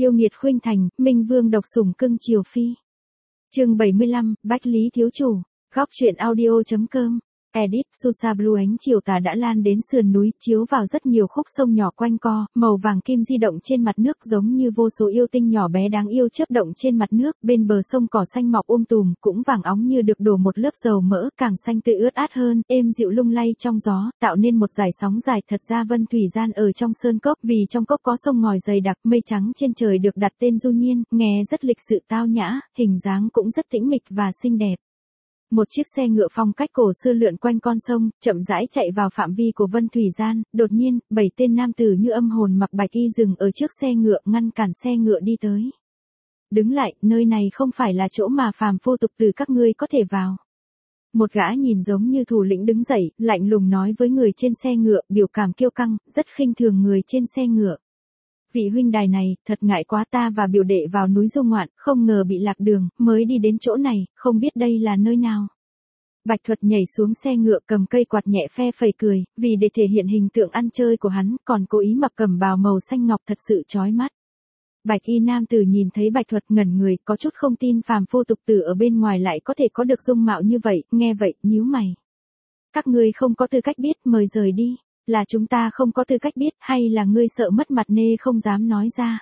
Yêu nghiệt khuynh thành, Minh Vương độc sủng cưng chiều phi. Chương 75, Bách Lý thiếu chủ. Góc truyện audio.com. Edit, Susa Blue ánh chiều tà đã lan đến sườn núi, chiếu vào rất nhiều khúc sông nhỏ quanh co, màu vàng kim di động trên mặt nước giống như vô số yêu tinh nhỏ bé đáng yêu chớp động trên mặt nước, bên bờ sông cỏ xanh mọc tùm, cũng vàng óng như được đổ một lớp dầu mỡ, càng xanh tươi ướt át hơn, êm dịu lung lay trong gió, tạo nên một dải sóng dài. Thật ra Vân Thủy Gian ở trong sơn cốc, vì trong cốc có sông ngòi dày đặc, mây trắng trên trời được đặt tên Du Nhiên, nghe rất lịch sự tao nhã, hình dáng cũng rất tĩnh mịch và xinh đẹp. Một chiếc xe ngựa phong cách cổ xưa lượn quanh con sông, chậm rãi chạy vào phạm vi của Vân Thủy Gian, đột nhiên, 7 tên nam tử như âm hồn mặc bạch y dừng ở trước xe ngựa, ngăn cản xe ngựa đi tới. Đứng lại, nơi này không phải là chỗ mà phàm phu tục tử các ngươi có thể vào. Một gã nhìn giống như thủ lĩnh đứng dậy, lạnh lùng nói với người trên xe ngựa, biểu cảm kiêu căng, rất khinh thường người trên xe ngựa. Vị huynh đài này, thật ngại quá, ta và biểu đệ vào núi du ngoạn, không ngờ bị lạc đường, mới đi đến chỗ này, không biết đây là nơi nào. Bạch Thuật nhảy xuống xe ngựa, cầm cây quạt nhẹ phe phẩy cười, vì để thể hiện hình tượng ăn chơi của hắn, còn cố ý mặc cẩm bào màu xanh ngọc thật sự chói mắt. Bạch y nam tử nhìn thấy Bạch Thuật ngẩn người, có chút không tin phàm phu tục tử ở bên ngoài lại có thể có được dung mạo như vậy, nghe vậy, nhíu mày. Các ngươi không có tư cách biết, mời rời đi. Là chúng ta không có tư cách biết, hay là ngươi sợ mất mặt nê không dám nói ra.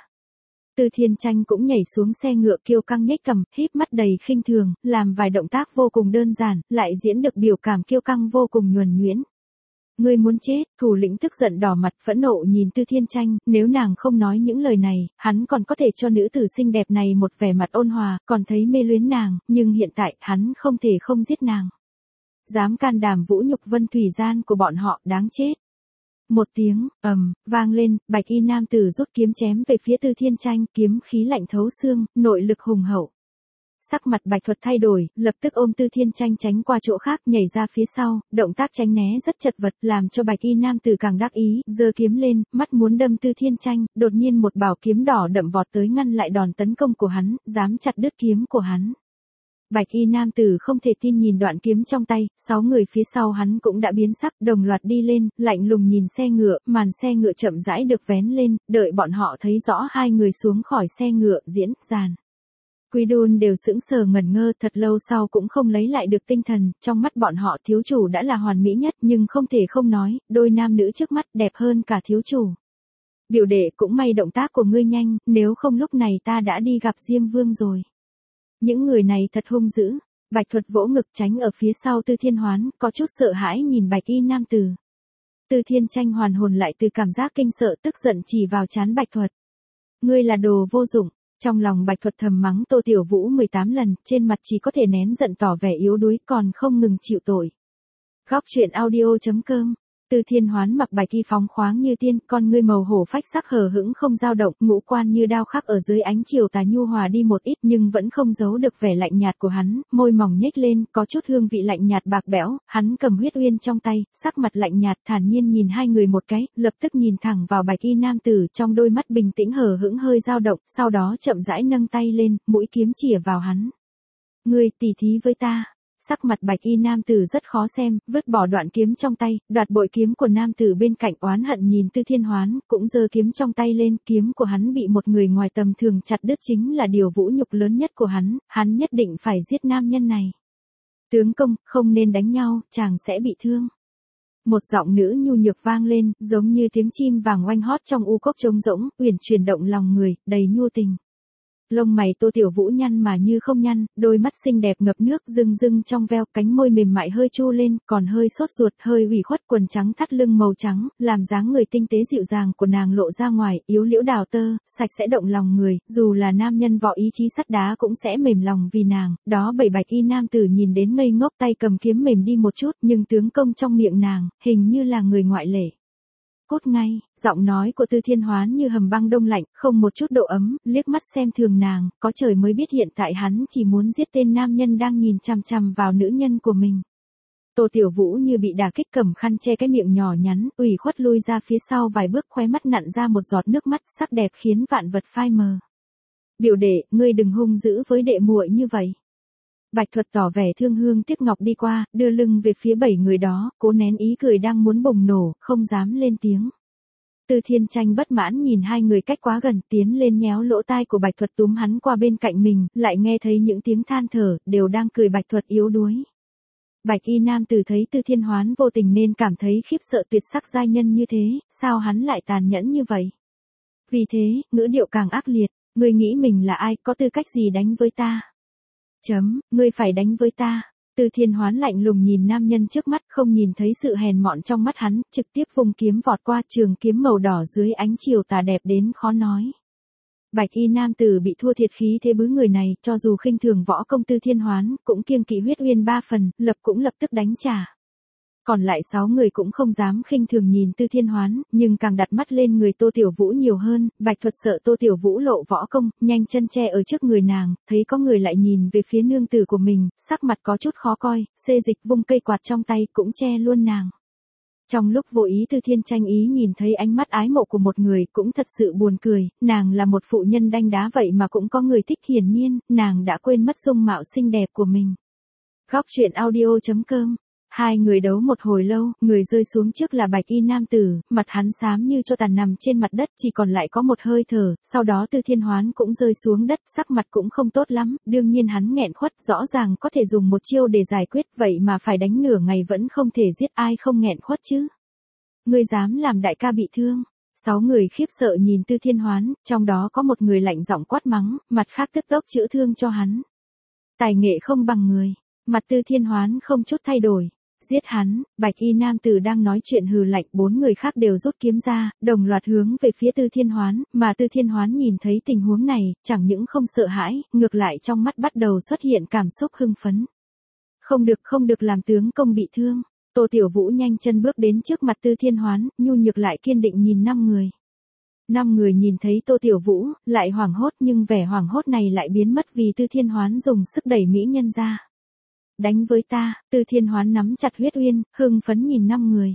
Từ Thiên Tranh cũng nhảy xuống xe ngựa, kiêu căng nhếch cằm, híp mắt đầy khinh thường, làm vài động tác vô cùng đơn giản, lại diễn được biểu cảm kiêu căng vô cùng nhuần nhuyễn. Ngươi muốn chết, thủ lĩnh tức giận đỏ mặt phẫn nộ nhìn Từ Thiên Tranh, nếu nàng không nói những lời này, hắn còn có thể cho nữ tử xinh đẹp này một vẻ mặt ôn hòa, còn thấy mê luyến nàng, nhưng hiện tại, hắn không thể không giết nàng. Dám can đảm vũ nhục Vân Thủy Gian của bọn họ, đáng chết. Một tiếng, vang lên, bạch y nam tử rút kiếm chém về phía Từ Thiên Tranh, kiếm khí lạnh thấu xương, nội lực hùng hậu. Sắc mặt Bạch Thuật thay đổi, lập tức ôm Từ Thiên Tranh tránh qua chỗ khác, nhảy ra phía sau, động tác tránh né rất chật vật, làm cho bạch y nam tử càng đắc ý, giơ kiếm lên, mắt muốn đâm Từ Thiên Tranh, đột nhiên một bảo kiếm đỏ đậm vọt tới ngăn lại đòn tấn công của hắn, dám chặt đứt kiếm của hắn. Bạch y nam tử không thể tin nhìn đoạn kiếm trong tay, 6 người phía sau hắn cũng đã biến sắc, đồng loạt đi lên, lạnh lùng nhìn xe ngựa, màn xe ngựa chậm rãi được vén lên, đợi bọn họ thấy rõ hai người xuống khỏi xe ngựa, Diễn, Giàn. Quy Đôn đều sững sờ ngẩn ngơ, thật lâu sau cũng không lấy lại được tinh thần, trong mắt bọn họ thiếu chủ đã là hoàn mỹ nhất, nhưng không thể không nói, đôi nam nữ trước mắt đẹp hơn cả thiếu chủ. Biểu đệ cũng may động tác của ngươi nhanh, nếu không lúc này ta đã đi gặp Diêm Vương rồi. Những người này thật hung dữ. Bạch Thuật vỗ ngực tránh ở phía sau Từ Thiên Hoán, có chút sợ hãi nhìn bạch y nam tử. Từ Thiên Tranh hoàn hồn lại từ cảm giác kinh sợ, tức giận chỉ vào trán Bạch Thuật. Ngươi là đồ vô dụng. Trong lòng Bạch Thuật thầm mắng Tô Tiểu Vũ 18 lần, trên mặt chỉ có thể nén giận tỏ vẻ yếu đuối, còn không ngừng chịu tội. Góc truyện audio.com. Từ Thiên Hoán mặc bạch y phóng khoáng như tiên, con ngươi màu hổ phách sắc hờ hững không dao động, ngũ quan như đao khắc ở dưới ánh chiều tà nhu hòa đi một ít, nhưng vẫn không giấu được vẻ lạnh nhạt của hắn, môi mỏng nhếch lên, có chút hương vị lạnh nhạt bạc bẽo, hắn cầm huyết uyên trong tay, sắc mặt lạnh nhạt thản nhiên nhìn hai người một cái, lập tức nhìn thẳng vào bạch y nam tử, trong đôi mắt bình tĩnh hờ hững hơi dao động, sau đó chậm rãi nâng tay lên, mũi kiếm chĩa vào hắn. Ngươi tỉ thí với ta. Sắc mặt bạch y nam tử rất khó xem, vứt bỏ đoạn kiếm trong tay, đoạt bội kiếm của nam tử bên cạnh, oán hận nhìn Từ Thiên Hoán, cũng giơ kiếm trong tay lên, kiếm của hắn bị một người ngoài tầm thường chặt đứt chính là điều vũ nhục lớn nhất của hắn nhất định phải giết nam nhân này. Tướng công, không nên đánh nhau, chàng sẽ bị thương. Một giọng nữ nhu nhược vang lên, giống như tiếng chim vàng oanh hót trong u cốc trống rỗng, uyển chuyển động lòng người, đầy nhu tình. Lông mày Tô Tiểu Vũ nhăn mà như không nhăn, đôi mắt xinh đẹp ngập nước rưng rưng trong veo, cánh môi mềm mại hơi chu lên, còn hơi sốt ruột, hơi ủy khuất, quần trắng thắt lưng màu trắng, làm dáng người tinh tế dịu dàng của nàng lộ ra ngoài, yếu liễu đào tơ, sạch sẽ động lòng người, dù là nam nhân võ ý chí sắt đá cũng sẽ mềm lòng vì nàng. Đó bảy bạch y nam tử nhìn đến ngây ngốc, tay cầm kiếm mềm đi một chút, nhưng tướng công trong miệng nàng, hình như là người ngoại lệ. Cốt ngay, giọng nói của Từ Thiên Hoán như hầm băng đông lạnh, không một chút độ ấm, liếc mắt xem thường nàng, có trời mới biết hiện tại hắn chỉ muốn giết tên nam nhân đang nhìn chằm chằm vào nữ nhân của mình. Tô Tiểu Vũ như bị đả kích, cầm khăn che cái miệng nhỏ nhắn, ủy khuất lui ra phía sau vài bước, khóe mắt nặn ra một giọt nước mắt, sắc đẹp khiến vạn vật phai mờ. Biểu đệ, ngươi đừng hung dữ với đệ muội như vậy. Bạch Thuật tỏ vẻ thương hương tiếc ngọc đi qua, đưa lưng về phía 7 người đó, cố nén ý cười đang muốn bùng nổ, không dám lên tiếng. Tư Thiên Tranh bất mãn nhìn hai người cách quá gần, tiến lên nhéo lỗ tai của Bạch Thuật túm hắn qua bên cạnh mình, lại nghe thấy những tiếng than thở, đều đang cười Bạch Thuật yếu đuối. Bạch y nam tử thấy Tư Thiên Hoán vô tình nên cảm thấy khiếp sợ tuyệt sắc giai nhân như thế, sao hắn lại tàn nhẫn như vậy? Vì thế, ngữ điệu càng ác liệt, ngươi nghĩ mình là ai, có tư cách gì đánh với ta? Ngươi phải đánh với ta. Tư Thiên Hoán lạnh lùng nhìn nam nhân trước mắt, không nhìn thấy sự hèn mọn trong mắt hắn, trực tiếp vung kiếm vọt qua, trường kiếm màu đỏ dưới ánh chiều tà đẹp đến khó nói. Bạch y nam tử bị thua thiệt khí thế bứ người này, cho dù khinh thường võ công Tư Thiên Hoán, cũng kiêng kỵ huyết uyên 3 phần, cũng lập tức đánh trả. Còn lại 6 người cũng không dám khinh thường nhìn Tư Thiên Hoán, nhưng càng đặt mắt lên người Tô Tiểu Vũ nhiều hơn. Bạch Thuật sợ Tô Tiểu Vũ lộ võ công, nhanh chân che ở trước người nàng, thấy có người lại nhìn về phía nương tử của mình, sắc mặt có chút khó coi, xê dịch vung cây quạt trong tay cũng che luôn nàng. Trong lúc vô ý Tư Thiên Tranh ý nhìn thấy ánh mắt ái mộ của một người cũng thật sự buồn cười, nàng là một phụ nhân đanh đá vậy mà cũng có người thích, hiển nhiên, nàng đã quên mất dung mạo xinh đẹp của mình. Góc truyện audio.com. Hai người đấu một hồi lâu, người rơi xuống trước là Bạch y nam tử, mặt hắn xám như cho tàn nằm trên mặt đất, chỉ còn lại có một hơi thở, sau đó Tư Thiên Hoán cũng rơi xuống đất, sắc mặt cũng không tốt lắm, đương nhiên hắn nghẹn khuất, rõ ràng có thể dùng một chiêu để giải quyết, vậy mà phải đánh nửa ngày vẫn không thể giết, ai không nghẹn khuất chứ? Ngươi dám làm đại ca bị thương? 6 người khiếp sợ nhìn Tư Thiên Hoán, trong đó có một người lạnh giọng quát mắng, mặt khác tức tốc chữa thương cho hắn. Tài nghệ không bằng người, mặt Tư Thiên Hoán không chút thay đổi. Giết hắn. Bạch y nam tử đang nói chuyện hừ lạnh, 4 người khác đều rút kiếm ra, đồng loạt hướng về phía Tư Thiên Hoán, mà Tư Thiên Hoán nhìn thấy tình huống này, chẳng những không sợ hãi, ngược lại trong mắt bắt đầu xuất hiện cảm xúc hưng phấn. Không được làm tướng công bị thương. Tô Tiểu Vũ nhanh chân bước đến trước mặt Tư Thiên Hoán, nhu nhược lại kiên định nhìn 5 người. 5 người nhìn thấy Tô Tiểu Vũ, lại hoảng hốt, nhưng vẻ hoảng hốt này lại biến mất vì Tư Thiên Hoán dùng sức đẩy mỹ nhân ra. Đánh với ta. Tư Thiên Hoán nắm chặt huyết uyên, hưng phấn nhìn 5 người.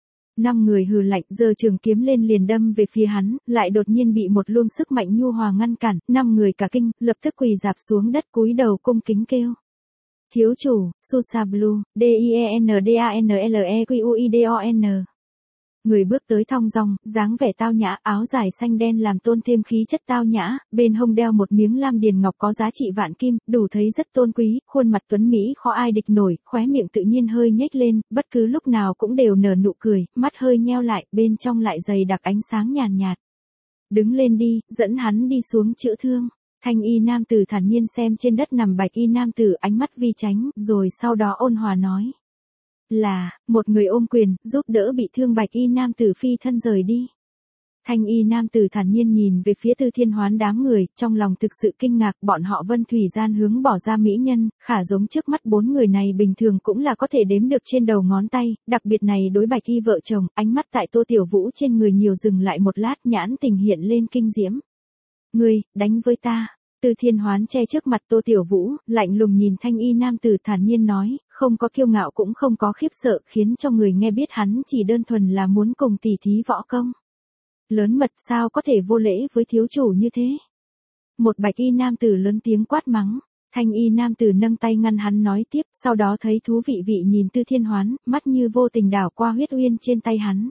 5 người hừ lạnh, giơ trường kiếm lên liền đâm về phía hắn, lại đột nhiên bị một luồng sức mạnh nhu hòa ngăn cản, 5 người cả kinh, lập tức quỳ rạp xuống đất cúi đầu cung kính kêu. Thiếu chủ, Susa Blue, DIENDANLEQUIDON. Người bước tới thong dong, dáng vẻ tao nhã, áo dài xanh đen làm tôn thêm khí chất tao nhã, bên hông đeo một miếng lam điền ngọc có giá trị vạn kim, đủ thấy rất tôn quý, khuôn mặt tuấn mỹ khó ai địch nổi, khóe miệng tự nhiên hơi nhếch lên, bất cứ lúc nào cũng đều nở nụ cười, mắt hơi nheo lại, bên trong lại dày đặc ánh sáng nhàn nhạt. Đứng lên đi, dẫn hắn đi xuống chữa thương. Thanh y nam tử thản nhiên xem trên đất nằm Bạch y nam tử, ánh mắt vi tránh, rồi sau đó ôn hòa nói. Là, một người ôm quyền, giúp đỡ bị thương Bạch y nam tử phi thân rời đi. Thanh y nam tử thản nhiên nhìn về phía Tư Thiên Hoán đám người, trong lòng thực sự kinh ngạc, bọn họ Vân Thủy Gian hướng bỏ ra mỹ nhân, khả giống trước mắt 4 người này bình thường cũng là có thể đếm được trên đầu ngón tay, đặc biệt này đối Bạch y vợ chồng, ánh mắt tại Tô Tiểu Vũ trên người nhiều dừng lại một lát, nhãn tình hiện lên kinh diễm. Ngươi, đánh với ta. Tư Thiên Hoán che trước mặt Tô Tiểu Vũ, lạnh lùng nhìn thanh y nam tử thản nhiên nói, không có kiêu ngạo cũng không có khiếp sợ, khiến cho người nghe biết hắn chỉ đơn thuần là muốn cùng tỉ thí võ công. Lớn mật, sao có thể vô lễ với thiếu chủ như thế? Một Bạch y nam tử lớn tiếng quát mắng, thanh y nam tử nâng tay ngăn hắn nói tiếp, sau đó thấy thú vị nhìn Tư Thiên Hoán, mắt như vô tình đảo qua huyết uyên trên tay hắn.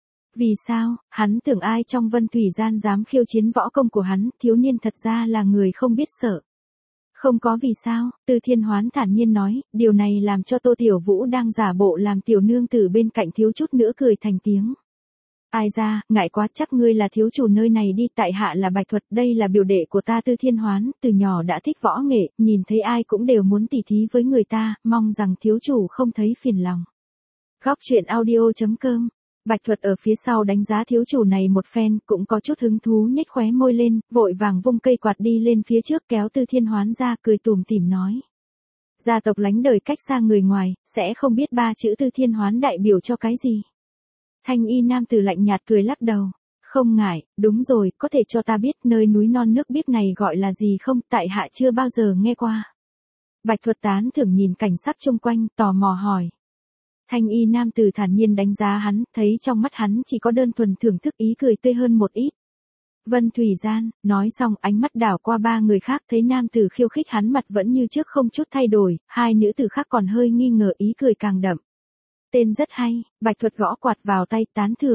Vì sao, hắn tưởng ai trong Vân Thủy Gian dám khiêu chiến võ công của hắn, thiếu niên thật ra là người không biết sợ. Không có vì sao, Tư Thiên Hoán thản nhiên nói, điều này làm cho Tô Tiểu Vũ đang giả bộ làm tiểu nương tử bên cạnh thiếu chút nữa cười thành tiếng. Ai ra, ngại quá, chắc ngươi là thiếu chủ nơi này đi, tại hạ là Bạch Thuật, đây là biểu đệ của ta Tư Thiên Hoán, từ nhỏ đã thích võ nghệ, nhìn thấy ai cũng đều muốn tỉ thí với người ta, mong rằng thiếu chủ không thấy phiền lòng. Góc truyện audio.com. Bạch Thuật ở phía sau đánh giá thiếu chủ này một phen, cũng có chút hứng thú nhếch khóe môi lên, vội vàng vung cây quạt đi lên phía trước kéo Tư Thiên Hoán ra, cười tủm tỉm nói. Gia tộc lánh đời cách xa người ngoài, sẽ không biết 3 chữ Tư Thiên Hoán đại biểu cho cái gì. Thanh y nam tử lạnh nhạt cười lắc đầu. Không ngại, đúng rồi, có thể cho ta biết nơi núi non nước biếc này gọi là gì không, tại hạ chưa bao giờ nghe qua. Bạch Thuật tán thưởng nhìn cảnh sắc xung quanh, tò mò hỏi. Thanh y nam tử thản nhiên đánh giá hắn, thấy trong mắt hắn chỉ có đơn thuần thưởng thức, ý cười tươi hơn một ít. Vân Thủy Gian, nói xong ánh mắt đảo qua 3 người khác, thấy nam tử khiêu khích hắn mặt vẫn như trước không chút thay đổi, 2 nữ tử khác còn hơi nghi ngờ, ý cười càng đậm. Tên rất hay, Bạch Thuật gõ quạt vào tay, tán thưởng.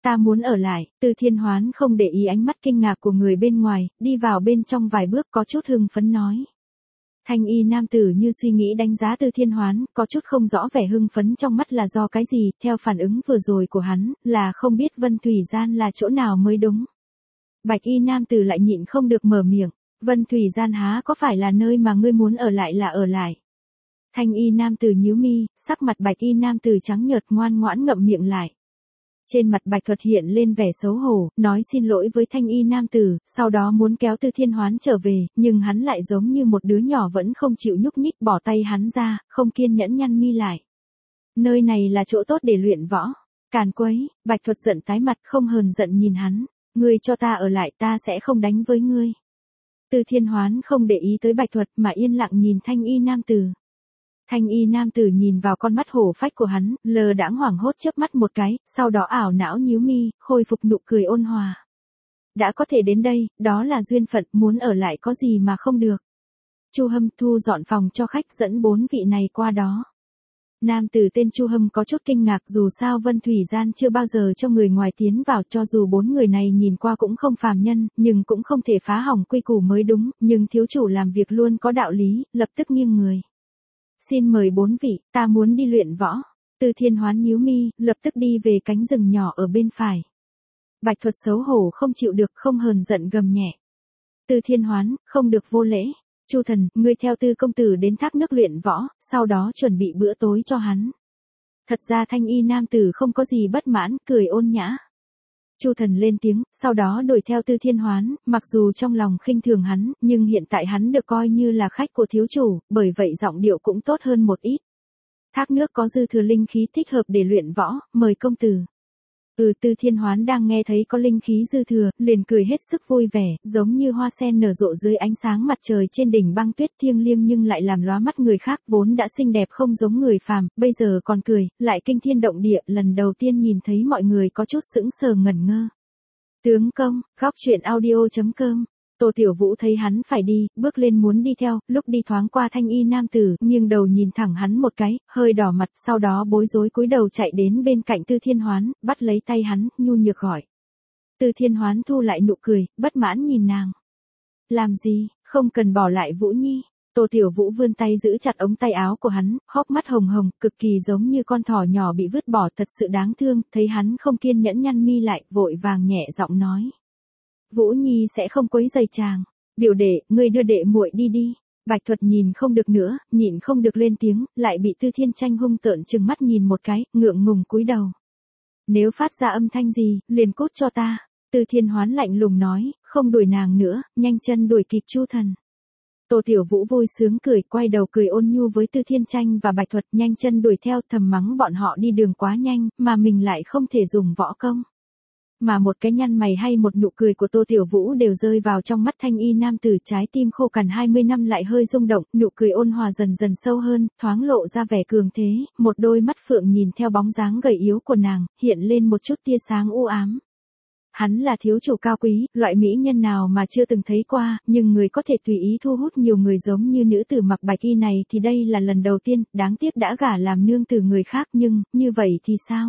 ta muốn ở lại. Từ Thiên Hoán không để ý ánh mắt kinh ngạc của người bên ngoài, đi vào bên trong vài bước có chút hưng phấn nói. Thanh y nam tử như suy nghĩ đánh giá Từ Thiên Hoán, có chút không rõ vẻ hưng phấn trong mắt là do cái gì, theo phản ứng vừa rồi của hắn, là không biết Vân Thủy Gian là chỗ nào mới đúng. Bạch y nam tử lại nhịn không được mở miệng, Vân Thủy Gian há có phải là nơi mà ngươi muốn ở lại là ở lại. Thanh y nam tử nhíu mi, sắc mặt bạch y nam tử trắng nhợt ngoan ngoãn ngậm miệng lại. Trên mặt Bạch Thuật hiện lên vẻ xấu hổ, nói xin lỗi với thanh y nam tử, sau đó muốn kéo Từ Thiên Hoán trở về, nhưng hắn lại giống như một đứa nhỏ vẫn không chịu nhúc nhích bỏ tay hắn ra, không kiên nhẫn nhăn mi lại. Nơi này là chỗ tốt để luyện võ. Càn quấy, Bạch Thuật giận tái mặt không hờn giận nhìn hắn, ngươi cho ta ở lại ta sẽ không đánh với ngươi. Từ Thiên Hoán không để ý tới Bạch Thuật mà yên lặng nhìn thanh y nam tử. Thanh y nam tử nhìn vào con mắt hổ phách của hắn, lờ đãng hoảng hốt chớp mắt một cái, sau đó ảo não nhíu mi, khôi phục nụ cười ôn hòa. Đã có thể đến đây, đó là duyên phận, muốn ở lại có gì mà không được. Chu Hâm thu dọn phòng cho khách dẫn 4 vị này qua đó. Nam tử tên Chu Hâm có chút kinh ngạc dù sao Vân Thủy Gian chưa bao giờ cho người ngoài tiến vào cho dù 4 người này nhìn qua cũng không phàm nhân, nhưng cũng không thể phá hỏng quy củ mới đúng, nhưng thiếu chủ làm việc luôn có đạo lý, lập tức nghiêng người. Xin mời 4 vị, ta muốn đi luyện võ. Từ Thiên Hoán nhíu mi, lập tức đi về cánh rừng nhỏ ở bên phải. Bạch Thuật xấu hổ không chịu được không hờn giận gầm nhẹ. Từ Thiên Hoán, không được vô lễ. Chu thần, ngươi theo Tư công tử đến thác nước luyện võ, sau đó chuẩn bị bữa tối cho hắn. Thật ra thanh y nam tử không có gì bất mãn, cười ôn nhã. Chu thần lên tiếng, sau đó đuổi theo Từ Thiên Hoán, mặc dù trong lòng khinh thường hắn, nhưng hiện tại hắn được coi như là khách của thiếu chủ, bởi vậy giọng điệu cũng tốt hơn một ít. Thác nước có dư thừa linh khí thích hợp để luyện võ, mời công tử. Từ Thiên Hoán đang nghe thấy có linh khí dư thừa, liền cười hết sức vui vẻ, giống như hoa sen nở rộ dưới ánh sáng mặt trời trên đỉnh băng tuyết thiêng liêng nhưng lại làm lóa mắt người khác vốn đã xinh đẹp không giống người phàm, bây giờ còn cười, lại kinh thiên động địa, lần đầu tiên nhìn thấy mọi người có chút sững sờ ngẩn ngơ. Tướng công, góc truyện audio.com. Tô Tiểu Vũ thấy hắn phải đi, bước lên muốn đi theo, lúc đi thoáng qua thanh y nam tử, nghiêng đầu nhìn thẳng hắn một cái, hơi đỏ mặt, sau đó bối rối cúi đầu chạy đến bên cạnh Từ Thiên Hoán, bắt lấy tay hắn, nhu nhược gọi. Từ Thiên Hoán thu lại nụ cười, bất mãn nhìn nàng. Làm gì, không cần bỏ lại Vũ Nhi. Tô Tiểu Vũ vươn tay giữ chặt ống tay áo của hắn, hốc mắt hồng hồng, cực kỳ giống như con thỏ nhỏ bị vứt bỏ thật sự đáng thương, thấy hắn không kiên nhẫn nhăn mi lại, vội vàng nhẹ giọng nói. Vũ Nhi sẽ không quấy rầy chàng. Biểu đệ, ngươi đưa đệ muội đi đi. Bạch Thuật nhìn không được nữa, nhịn không được lên tiếng, lại bị Tư Thiên Tranh hung tợn trừng mắt nhìn một cái, ngượng ngùng cúi đầu. Nếu phát ra âm thanh gì, liền cút cho ta. Từ Thiên Hoán lạnh lùng nói, không đuổi nàng nữa, nhanh chân đuổi kịp Chu thần. Tô Tiểu Vũ vui sướng cười, quay đầu cười ôn nhu với Tư Thiên Tranh và Bạch Thuật, nhanh chân đuổi theo, thầm mắng bọn họ đi đường quá nhanh, mà mình lại không thể dùng võ công. Mà một cái nhăn mày hay một nụ cười của Tô Tiểu Vũ đều rơi vào trong mắt thanh y nam tử, trái tim khô cằn 20 năm lại hơi rung động, nụ cười ôn hòa dần dần sâu hơn, thoáng lộ ra vẻ cường thế, một đôi mắt phượng nhìn theo bóng dáng gầy yếu của nàng, hiện lên một chút tia sáng u ám. Hắn là thiếu chủ cao quý, loại mỹ nhân nào mà chưa từng thấy qua, nhưng người có thể tùy ý thu hút nhiều người giống như nữ tử mặc bạch y này thì đây là lần đầu tiên, đáng tiếc đã gả làm nương tử người khác nhưng, như vậy thì sao?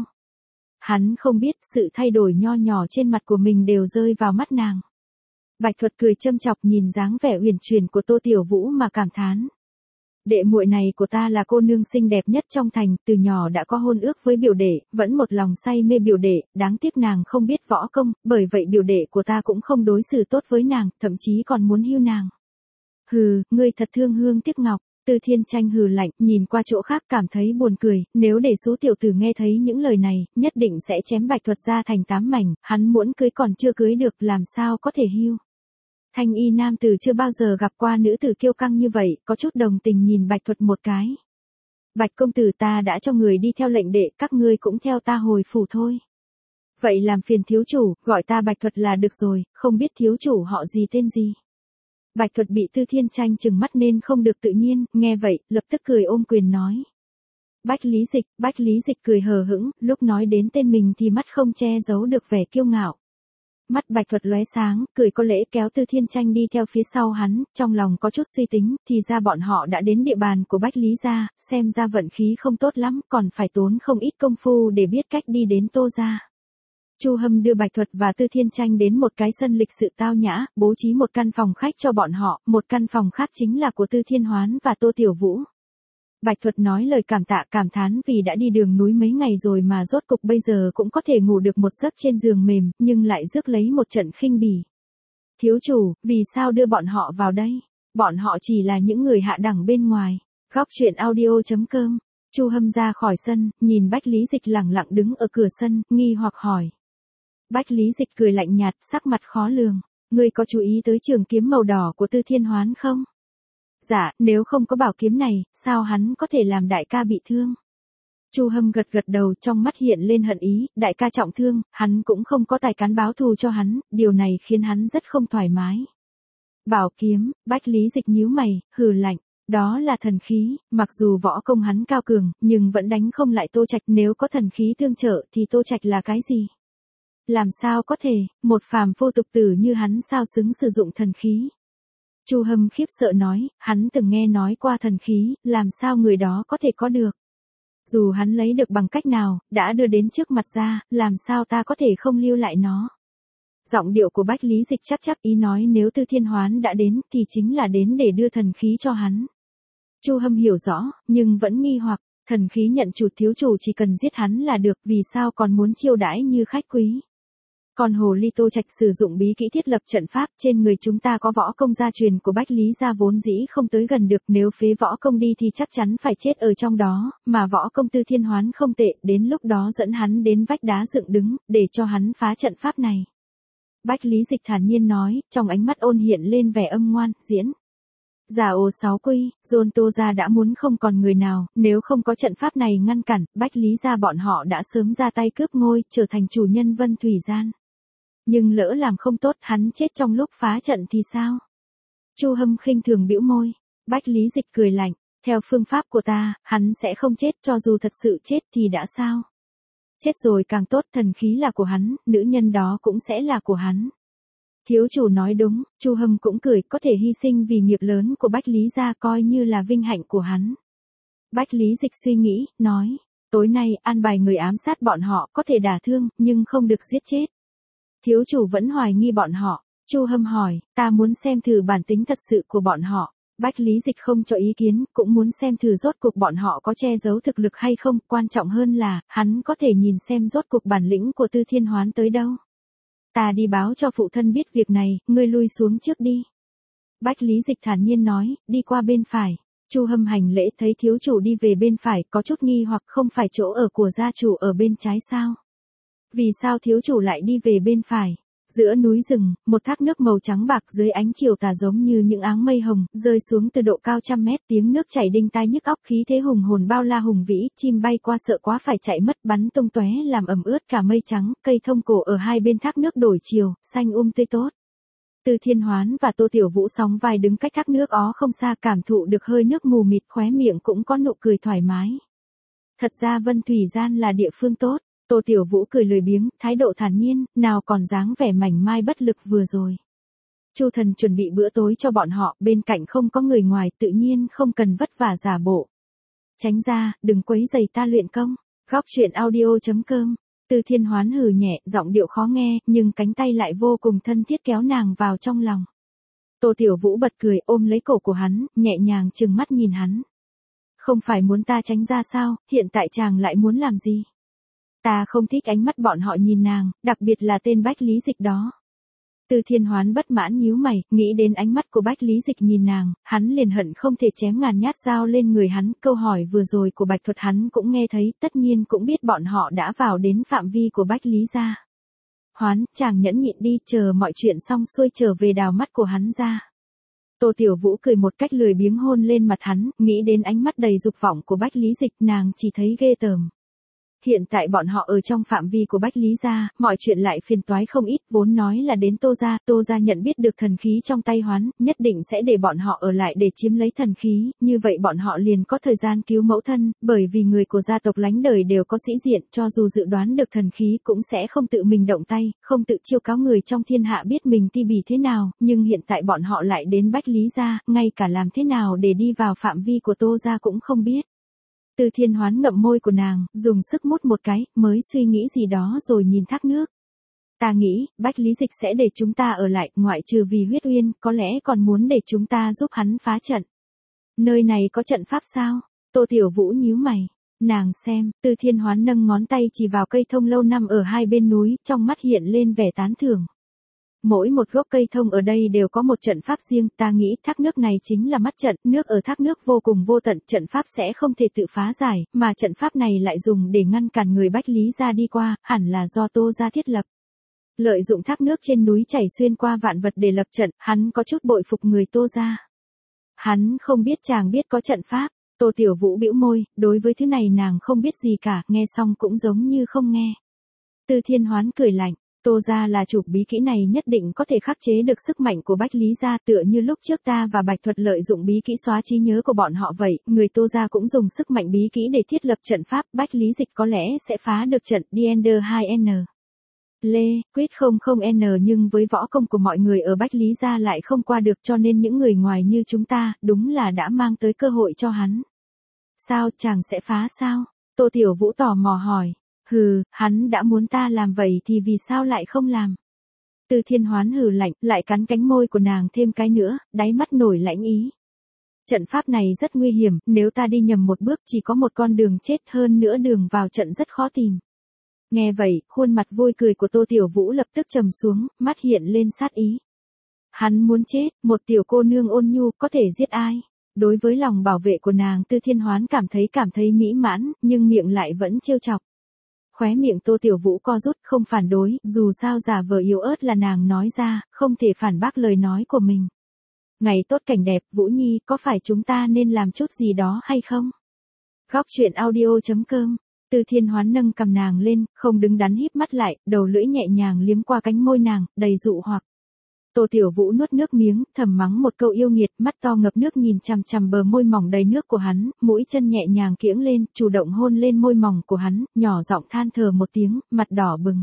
Hắn không biết sự thay đổi nho nhỏ trên mặt của mình đều rơi vào mắt nàng. Bạch Thuật cười châm chọc nhìn dáng vẻ uyển chuyển của Tô Tiểu Vũ mà cảm thán. Đệ muội này của ta là cô nương xinh đẹp nhất trong thành, từ nhỏ đã có hôn ước với biểu đệ, vẫn một lòng say mê biểu đệ, đáng tiếc nàng không biết võ công, bởi vậy biểu đệ của ta cũng không đối xử tốt với nàng, thậm chí còn muốn hưu nàng. Hừ, ngươi thật thương hương tiếc ngọc. Từ Thiên Tranh hừ lạnh, nhìn qua chỗ khác cảm thấy buồn cười, nếu để số tiểu tử nghe thấy những lời này, nhất định sẽ chém Bạch Thuật ra thành 8 mảnh, hắn muốn cưới còn chưa cưới được, làm sao có thể hưu. Thanh y nam tử chưa bao giờ gặp qua nữ tử kiêu căng như vậy, có chút đồng tình nhìn Bạch Thuật một cái. Bạch công tử, ta đã cho người đi theo lệnh đệ, các ngươi cũng theo ta hồi phủ thôi. Vậy làm phiền thiếu chủ, gọi ta Bạch Thuật là được rồi, không biết thiếu chủ họ gì tên gì. Bạch Thuật bị Tư Thiên Tranh trừng mắt nên không được tự nhiên, nghe vậy, lập tức cười ôm quyền nói. Bách Lý Dịch cười hờ hững, lúc nói đến tên mình thì mắt không che giấu được vẻ kiêu ngạo. Mắt Bạch Thuật lóe sáng, cười có lễ kéo Tư Thiên Tranh đi theo phía sau hắn, trong lòng có chút suy tính, thì ra bọn họ đã đến địa bàn của Bách Lý gia, xem ra vận khí không tốt lắm, còn phải tốn không ít công phu để biết cách đi đến Tô gia. Chu Hâm đưa Bạch Thuật và Tư Thiên Tranh đến một cái sân lịch sự tao nhã, bố trí một căn phòng khách cho bọn họ, một căn phòng khác chính là của Tư Thiên Hoán và Tô Tiểu Vũ. Bạch Thuật nói lời cảm tạ cảm thán vì đã đi đường núi mấy ngày rồi mà rốt cục bây giờ cũng có thể ngủ được một giấc trên giường mềm, nhưng lại rước lấy một trận khinh bỉ. Thiếu chủ, vì sao đưa bọn họ vào đây? Bọn họ chỉ là những người hạ đẳng bên ngoài. Góc truyện audio.com. Chu Hâm ra khỏi sân, nhìn Bách Lý Dịch lẳng lặng đứng ở cửa sân, nghi hoặc hỏi. Bách Lý Dịch cười lạnh nhạt, sắc mặt khó lường. Ngươi có chú ý tới trường kiếm màu đỏ của Tư Thiên Hoán không? Dạ, nếu không có bảo kiếm này, sao hắn có thể làm đại ca bị thương? Chu Hâm gật gật đầu, trong mắt hiện lên hận ý, đại ca trọng thương, hắn cũng không có tài cán báo thù cho hắn, điều này khiến hắn rất không thoải mái. Bảo kiếm, Bách Lý Dịch nhíu mày, hừ lạnh, đó là thần khí, mặc dù võ công hắn cao cường, nhưng vẫn đánh không lại Tô Trạch, nếu có thần khí tương trợ thì Tô Trạch là cái gì? Làm sao có thể, một phàm phu tục tử như hắn sao xứng sử dụng thần khí? Chu Hâm khiếp sợ nói, hắn từng nghe nói qua thần khí, làm sao người đó có thể có được? Dù hắn lấy được bằng cách nào, đã đưa đến trước mặt ra, làm sao ta có thể không lưu lại nó? Giọng điệu của Bách Lý Dịch chắp ý nói nếu Tư Thiên Hoán đã đến thì chính là đến để đưa thần khí cho hắn. Chu Hâm hiểu rõ, nhưng vẫn nghi hoặc, thần khí nhận chủ thiếu chủ chỉ cần giết hắn là được, vì sao còn muốn chiêu đãi như khách quý? Còn hồ ly Tô Trạch sử dụng bí kỹ thiết lập trận pháp, trên người chúng ta có võ công gia truyền của Bách Lý gia vốn dĩ không tới gần được, nếu phế võ công đi thì chắc chắn phải chết ở trong đó, mà võ công Tư Thiên Hoán không tệ, đến lúc đó dẫn hắn đến vách đá dựng đứng, để cho hắn phá trận pháp này. Bách Lý Dịch thản nhiên nói, trong ánh mắt ôn hiện lên vẻ âm ngoan, diễn. Giả ồ sáu quy, dồn Tô gia đã muốn không còn người nào, nếu không có trận pháp này ngăn cản, Bách Lý gia bọn họ đã sớm ra tay cướp ngôi, trở thành chủ nhân Vân Thủy Gian. Nhưng lỡ làm không tốt, hắn chết trong lúc phá trận thì sao? Chu Hâm khinh thường bĩu môi. Bách Lý Dịch cười lạnh, theo phương pháp của ta, hắn sẽ không chết, cho dù thật sự chết thì đã sao? Chết rồi càng tốt, thần khí là của hắn, nữ nhân đó cũng sẽ là của hắn. Thiếu chủ nói đúng, Chu Hâm cũng cười, có thể hy sinh vì nghiệp lớn của Bách Lý gia coi như là vinh hạnh của hắn. Bách Lý Dịch suy nghĩ, nói, tối nay an bài người ám sát bọn họ, có thể đả thương, nhưng không được giết chết. Thiếu chủ vẫn hoài nghi bọn họ. Chu Hâm hỏi, ta muốn xem thử bản tính thật sự của bọn họ. Bách Lý Dịch không cho ý kiến, cũng muốn xem thử rốt cuộc bọn họ có che giấu thực lực hay không, quan trọng hơn là, hắn có thể nhìn xem rốt cuộc bản lĩnh của Tư Thiên Hoán tới đâu. Ta đi báo cho phụ thân biết việc này, ngươi lui xuống trước đi. Bách Lý Dịch thản nhiên nói, đi qua bên phải. Chu Hâm hành lễ thấy thiếu chủ đi về bên phải, có chút nghi hoặc không phải chỗ ở của gia chủ ở bên trái sao? Vì sao thiếu chủ lại đi về bên phải? Giữa núi rừng, một thác nước màu trắng bạc dưới ánh chiều tà giống như những áng mây hồng, rơi xuống từ độ cao trăm mét, tiếng nước chảy đinh tai nhức óc, khí thế hùng hồn bao la hùng vĩ, chim bay qua sợ quá phải chạy mất, bắn tung tóe làm ẩm ướt cả mây trắng, cây thông cổ ở hai bên thác nước đổi chiều, xanh tươi tốt. Tư Thiên Hoán và Tô Tiểu Vũ sóng vai đứng cách thác nước ó không xa, cảm thụ được hơi nước mù mịt, khóe miệng cũng có nụ cười thoải mái. Thật ra Vân Thủy Gian là địa phương tốt. Tô Tiểu Vũ cười lười biếng, thái độ thản nhiên, nào còn dáng vẻ mảnh mai bất lực vừa rồi. Chu Thần chuẩn bị bữa tối cho bọn họ, bên cạnh không có người ngoài, tự nhiên không cần vất vả giả bộ. Tránh ra, đừng quấy rầy ta luyện công. Góc truyện audio.com. Tư Thiên Hoán hừ nhẹ, giọng điệu khó nghe, nhưng cánh tay lại vô cùng thân thiết kéo nàng vào trong lòng. Tô Tiểu Vũ bật cười, ôm lấy cổ của hắn, nhẹ nhàng trừng mắt nhìn hắn. Không phải muốn ta tránh ra sao, hiện tại chàng lại muốn làm gì? Ta không thích ánh mắt bọn họ nhìn nàng, đặc biệt là tên Bách Lý Dịch đó. Tư Thiên Hoán bất mãn nhíu mày, nghĩ đến ánh mắt của Bách Lý Dịch nhìn nàng, hắn liền hận không thể chém ngàn nhát dao lên người hắn. Câu hỏi vừa rồi của Bạch Thuật hắn cũng nghe thấy, tất nhiên cũng biết bọn họ đã vào đến phạm vi của Bách Lý gia. Hoán, chàng nhẫn nhịn đi, chờ mọi chuyện xong xuôi trở về đào mắt của hắn ra. Tô Tiểu Vũ cười một cách lười biếng hôn lên mặt hắn, nghĩ đến ánh mắt đầy dục vọng của Bách Lý Dịch, nàng chỉ thấy ghê tởm. Hiện tại bọn họ ở trong phạm vi của Bách Lý gia, mọi chuyện lại phiền toái không ít, vốn nói là đến Tô gia nhận biết được thần khí trong tay Hoán, nhất định sẽ để bọn họ ở lại để chiếm lấy thần khí, như vậy bọn họ liền có thời gian cứu mẫu thân, bởi vì người của gia tộc lánh đời đều có sĩ diện, cho dù dự đoán được thần khí cũng sẽ không tự mình động tay, không tự chiêu cáo người trong thiên hạ biết mình ti bỉ thế nào, nhưng hiện tại bọn họ lại đến Bách Lý gia, ngay cả làm thế nào để đi vào phạm vi của Tô gia cũng không biết. Tư Thiên Hoán ngậm môi của nàng, dùng sức mút một cái, mới suy nghĩ gì đó rồi nhìn thác nước. Ta nghĩ, Bách Lý Dịch sẽ để chúng ta ở lại, ngoại trừ vì huyết uyên, có lẽ còn muốn để chúng ta giúp hắn phá trận. Nơi này có trận pháp sao? Tô Tiểu Vũ nhíu mày. Nàng xem, Tư Thiên Hoán nâng ngón tay chỉ vào cây thông lâu năm ở hai bên núi, trong mắt hiện lên vẻ tán thưởng. Mỗi một gốc cây thông ở đây đều có một trận pháp riêng, ta nghĩ thác nước này chính là mắt trận, nước ở thác nước vô cùng vô tận, trận pháp sẽ không thể tự phá giải, mà trận pháp này lại dùng để ngăn cản người Bách Lý gia đi qua, hẳn là do Tô gia thiết lập. Lợi dụng thác nước trên núi chảy xuyên qua vạn vật để lập trận, hắn có chút bội phục người Tô gia. Hắn không biết chàng biết có trận pháp. Tô Tiểu Vũ bĩu môi, đối với thứ này nàng không biết gì cả, nghe xong cũng giống như không nghe. Tư Thiên Hoán cười lạnh, Tô gia là chủ, bí kỹ này nhất định có thể khắc chế được sức mạnh của Bách Lý gia, tựa như lúc trước ta và Bạch Thuật lợi dụng bí kỹ xóa trí nhớ của bọn họ vậy, người Tô gia cũng dùng sức mạnh bí kỹ để thiết lập trận pháp, Bách Lý Dịch có lẽ sẽ phá được trận Diender 2N. Lê, quyết 00N, nhưng với võ công của mọi người ở Bách Lý gia lại không qua được, cho nên những người ngoài như chúng ta, đúng là đã mang tới cơ hội cho hắn. Sao, chàng sẽ phá sao? Tô Tiểu Vũ tò mò hỏi. Hừ, hắn đã muốn ta làm vậy thì vì sao lại không làm? Tư Thiên Hoán hừ lạnh, lại cắn cánh môi của nàng thêm cái nữa, đáy mắt nổi lãnh ý. Trận pháp này rất nguy hiểm, nếu ta đi nhầm một bước chỉ có một con đường chết, hơn nữa đường vào trận rất khó tìm. Nghe vậy, khuôn mặt vui cười của Tô Tiểu Vũ lập tức trầm xuống, mắt hiện lên sát ý. Hắn muốn chết, một tiểu cô nương ôn nhu có thể giết ai? Đối với lòng bảo vệ của nàng, Tư Thiên Hoán cảm thấy mỹ mãn, nhưng miệng lại vẫn trêu chọc. Khóe miệng Tô Tiểu Vũ co rút, không phản đối, dù sao giả vờ yếu ớt là nàng nói ra, không thể phản bác lời nói của mình. Ngày tốt cảnh đẹp, Vũ Nhi, có phải chúng ta nên làm chút gì đó hay không? Góc truyện audio.com. Tư Thiên Hoán nâng cầm nàng lên, không đứng đắn híp mắt lại, đầu lưỡi nhẹ nhàng liếm qua cánh môi nàng, đầy dụ hoặc. Tô Tiểu Vũ nuốt nước miếng, thầm mắng một câu yêu nghiệt, mắt to ngập nước nhìn chằm chằm bờ môi mỏng đầy nước của hắn, mũi chân nhẹ nhàng kiễng lên, chủ động hôn lên môi mỏng của hắn, nhỏ giọng than thở một tiếng, mặt đỏ bừng.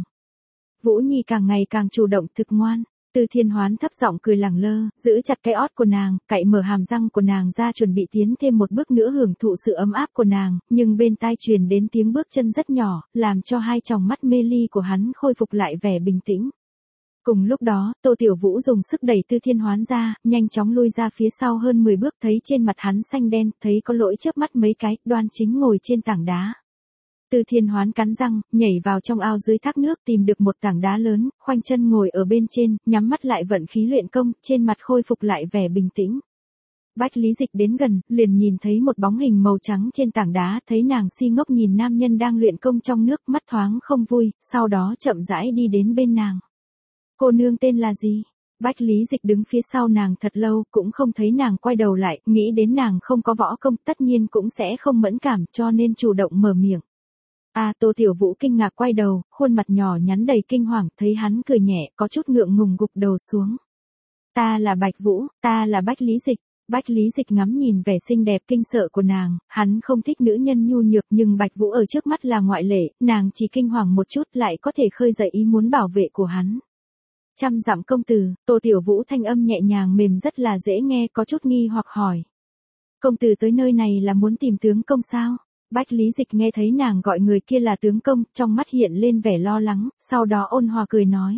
Vũ Nhi càng ngày càng chủ động, thực ngoan. Tư Thiên Hoán thấp giọng cười lẳng lơ, giữ chặt cái ót của nàng, cạy mở hàm răng của nàng ra chuẩn bị tiến thêm một bước nữa hưởng thụ sự ấm áp của nàng, nhưng bên tai truyền đến tiếng bước chân rất nhỏ, làm cho hai tròng mắt mê ly của hắn khôi phục lại vẻ bình tĩnh. Cùng lúc đó, Tô Tiểu Vũ dùng sức đẩy Tư Thiên Hoán ra, nhanh chóng lui ra phía sau hơn 10 bước, thấy trên mặt hắn xanh đen, thấy có lỗi chớp mắt mấy cái, Đoan Chính ngồi trên tảng đá. Tư Thiên Hoán cắn răng, nhảy vào trong ao dưới thác nước tìm được một tảng đá lớn, khoanh chân ngồi ở bên trên, nhắm mắt lại vận khí luyện công, trên mặt khôi phục lại vẻ bình tĩnh. Bách Lý Dịch đến gần, liền nhìn thấy một bóng hình màu trắng trên tảng đá, thấy nàng si ngốc nhìn nam nhân đang luyện công trong nước, mắt thoáng không vui, sau đó chậm rãi đi đến bên nàng. Cô nương tên là gì? Bách Lý Dịch đứng phía sau nàng thật lâu, cũng không thấy nàng quay đầu lại, nghĩ đến nàng không có võ công, tất nhiên cũng sẽ không mẫn cảm, cho nên chủ động mở miệng. Tô Tiểu Vũ kinh ngạc quay đầu, khuôn mặt nhỏ nhắn đầy kinh hoàng, thấy hắn cười nhẹ, có chút ngượng ngùng gục đầu xuống. Ta là Bạch Vũ, ta là Bách Lý Dịch. Bách Lý Dịch ngắm nhìn vẻ xinh đẹp kinh sợ của nàng, hắn không thích nữ nhân nhu nhược, nhưng Bạch Vũ ở trước mắt là ngoại lệ, nàng chỉ kinh hoàng một chút lại có thể khơi dậy ý muốn bảo vệ của hắn. Trăm dặm công tử, Tô Tiểu Vũ thanh âm nhẹ nhàng mềm rất là dễ nghe, có chút nghi hoặc hỏi. Công tử tới nơi này là muốn tìm tướng công sao? Bách Lý Dịch nghe thấy nàng gọi người kia là tướng công, trong mắt hiện lên vẻ lo lắng, sau đó ôn hòa cười nói.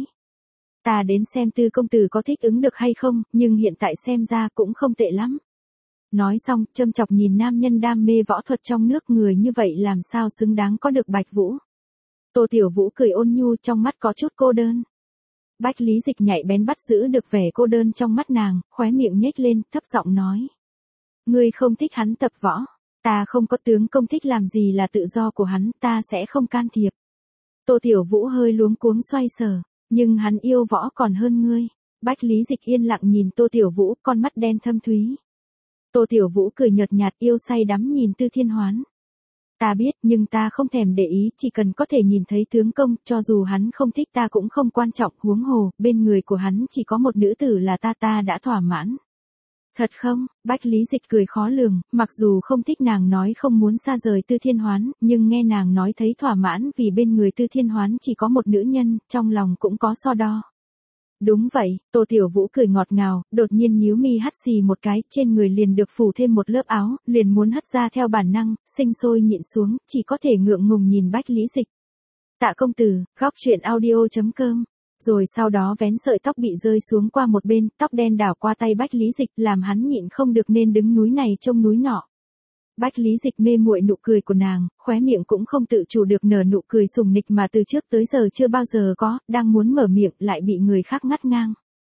Ta đến xem Tư công tử có thích ứng được hay không, nhưng hiện tại xem ra cũng không tệ lắm. Nói xong, châm chọc nhìn nam nhân đam mê võ thuật trong nước, người như vậy làm sao xứng đáng có được Bạch Vũ. Tô Tiểu Vũ cười ôn nhu, trong mắt có chút cô đơn. Bách Lý Dịch nhạy bén bắt giữ được vẻ cô đơn trong mắt nàng, khóe miệng nhếch lên, thấp giọng nói. Ngươi không thích hắn tập võ. Ta không có tướng công thích làm gì là tự do của hắn, ta sẽ không can thiệp. Tô Tiểu Vũ hơi luống cuống xoay sở, nhưng hắn yêu võ còn hơn ngươi. Bách Lý Dịch yên lặng nhìn Tô Tiểu Vũ, con mắt đen thâm thúy. Tô Tiểu Vũ cười nhợt nhạt yêu say đắm nhìn Tư Thiên Hoán. Ta biết, nhưng ta không thèm để ý, chỉ cần có thể nhìn thấy tướng công, cho dù hắn không thích ta cũng không quan trọng, huống hồ, bên người của hắn chỉ có một nữ tử là ta đã thỏa mãn. Thật không? Bách Lý Dịch cười khó lường, mặc dù không thích nàng nói không muốn xa rời Tư Thiên Hoán, nhưng nghe nàng nói thấy thỏa mãn vì bên người Tư Thiên Hoán chỉ có một nữ nhân, trong lòng cũng có so đo. Đúng vậy, Tô Tiểu Vũ cười ngọt ngào, đột nhiên nhíu mi hắt xì một cái, trên người liền được phủ thêm một lớp áo, liền muốn hất ra theo bản năng, sinh sôi nhịn xuống, chỉ có thể ngượng ngùng nhìn Bách Lý Dịch. Tạ công tử, góc truyện audio.com Rồi sau đó vén sợi tóc bị rơi xuống qua một bên, tóc đen đảo qua tay Bách Lý Dịch, làm hắn nhịn không được nên đứng núi này trông núi nọ. Bách Lý Dịch mê muội nụ cười của nàng, khóe miệng cũng không tự chủ được nở nụ cười sùng nịch mà từ trước tới giờ chưa bao giờ có, đang muốn mở miệng lại bị người khác ngắt ngang.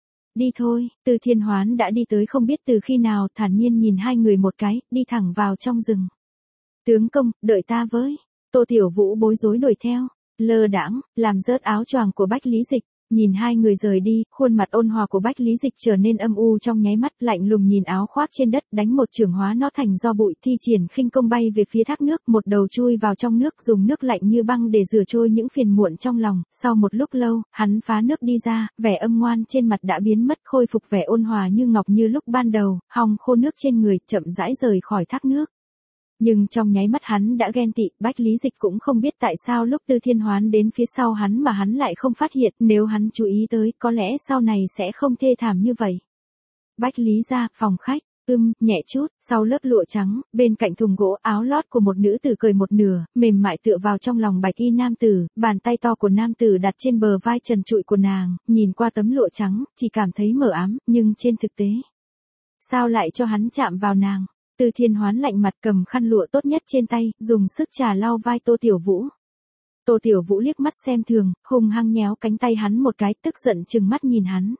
Đi thôi, Từ Thiên Hoán đã đi tới không biết từ khi nào, thản nhiên nhìn hai người một cái, đi thẳng vào trong rừng. Tướng công, đợi ta với. Tô Tiểu Vũ bối rối đuổi theo, lơ đãng, làm rớt áo choàng của Bách Lý Dịch. Nhìn hai người rời đi, khuôn mặt ôn hòa của Bách Lý Dịch trở nên âm u trong nháy mắt, lạnh lùng nhìn áo khoác trên đất, đánh một chưởng hóa nó thành do bụi, thi triển khinh công bay về phía thác nước, một đầu chui vào trong nước, dùng nước lạnh như băng để rửa trôi những phiền muộn trong lòng. Sau một lúc lâu, hắn phá nước đi ra, vẻ âm ngoan trên mặt đã biến mất, khôi phục vẻ ôn hòa như ngọc như lúc ban đầu, hòng khô nước trên người, chậm rãi rời khỏi thác nước. Nhưng trong nháy mắt hắn đã ghen tị, Bách Lý Dịch cũng không biết tại sao lúc Từ Thiên Hoán đến phía sau hắn mà hắn lại không phát hiện, nếu hắn chú ý tới, có lẽ sau này sẽ không thê thảm như vậy. Bách Lý ra, phòng khách, nhẹ chút, sau lớp lụa trắng, bên cạnh thùng gỗ, áo lót của một nữ tử cởi một nửa, mềm mại tựa vào trong lòng bạch y nam tử, bàn tay to của nam tử đặt trên bờ vai trần trụi của nàng, nhìn qua tấm lụa trắng, chỉ cảm thấy mờ ám, nhưng trên thực tế, sao lại cho hắn chạm vào nàng? Từ Thiên Hoán lạnh mặt cầm khăn lụa tốt nhất trên tay, dùng sức trà lau vai Tô Tiểu Vũ. Tô Tiểu Vũ liếc mắt xem thường, hung hăng nhéo cánh tay hắn một cái, tức giận trừng mắt nhìn hắn.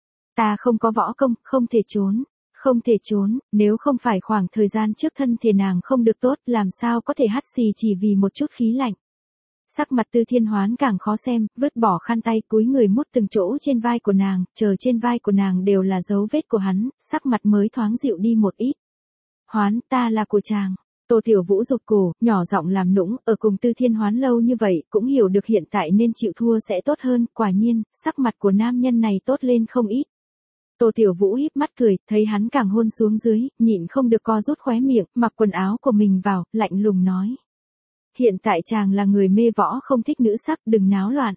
Ta không có võ công, không thể trốn. Không thể trốn, nếu không phải khoảng thời gian trước thân thể nàng không được tốt, làm sao có thể hắt xì chỉ vì một chút khí lạnh. Sắc mặt Từ Thiên Hoán càng khó xem, vứt bỏ khăn tay, cúi người mút từng chỗ trên vai của nàng, chờ trên vai của nàng đều là dấu vết của hắn, sắc mặt mới thoáng dịu đi một ít. Hoán, ta là của chàng. Tô Tiểu Vũ rụt cổ, nhỏ giọng làm nũng, ở cùng Từ Thiên Hoán lâu như vậy, cũng hiểu được hiện tại nên chịu thua sẽ tốt hơn, quả nhiên, sắc mặt của nam nhân này tốt lên không ít. Tô Tiểu Vũ híp mắt cười, thấy hắn càng hôn xuống dưới, nhịn không được co rút khóe miệng, mặc quần áo của mình vào, lạnh lùng nói. Hiện tại chàng là người mê võ không thích nữ sắc, đừng náo loạn.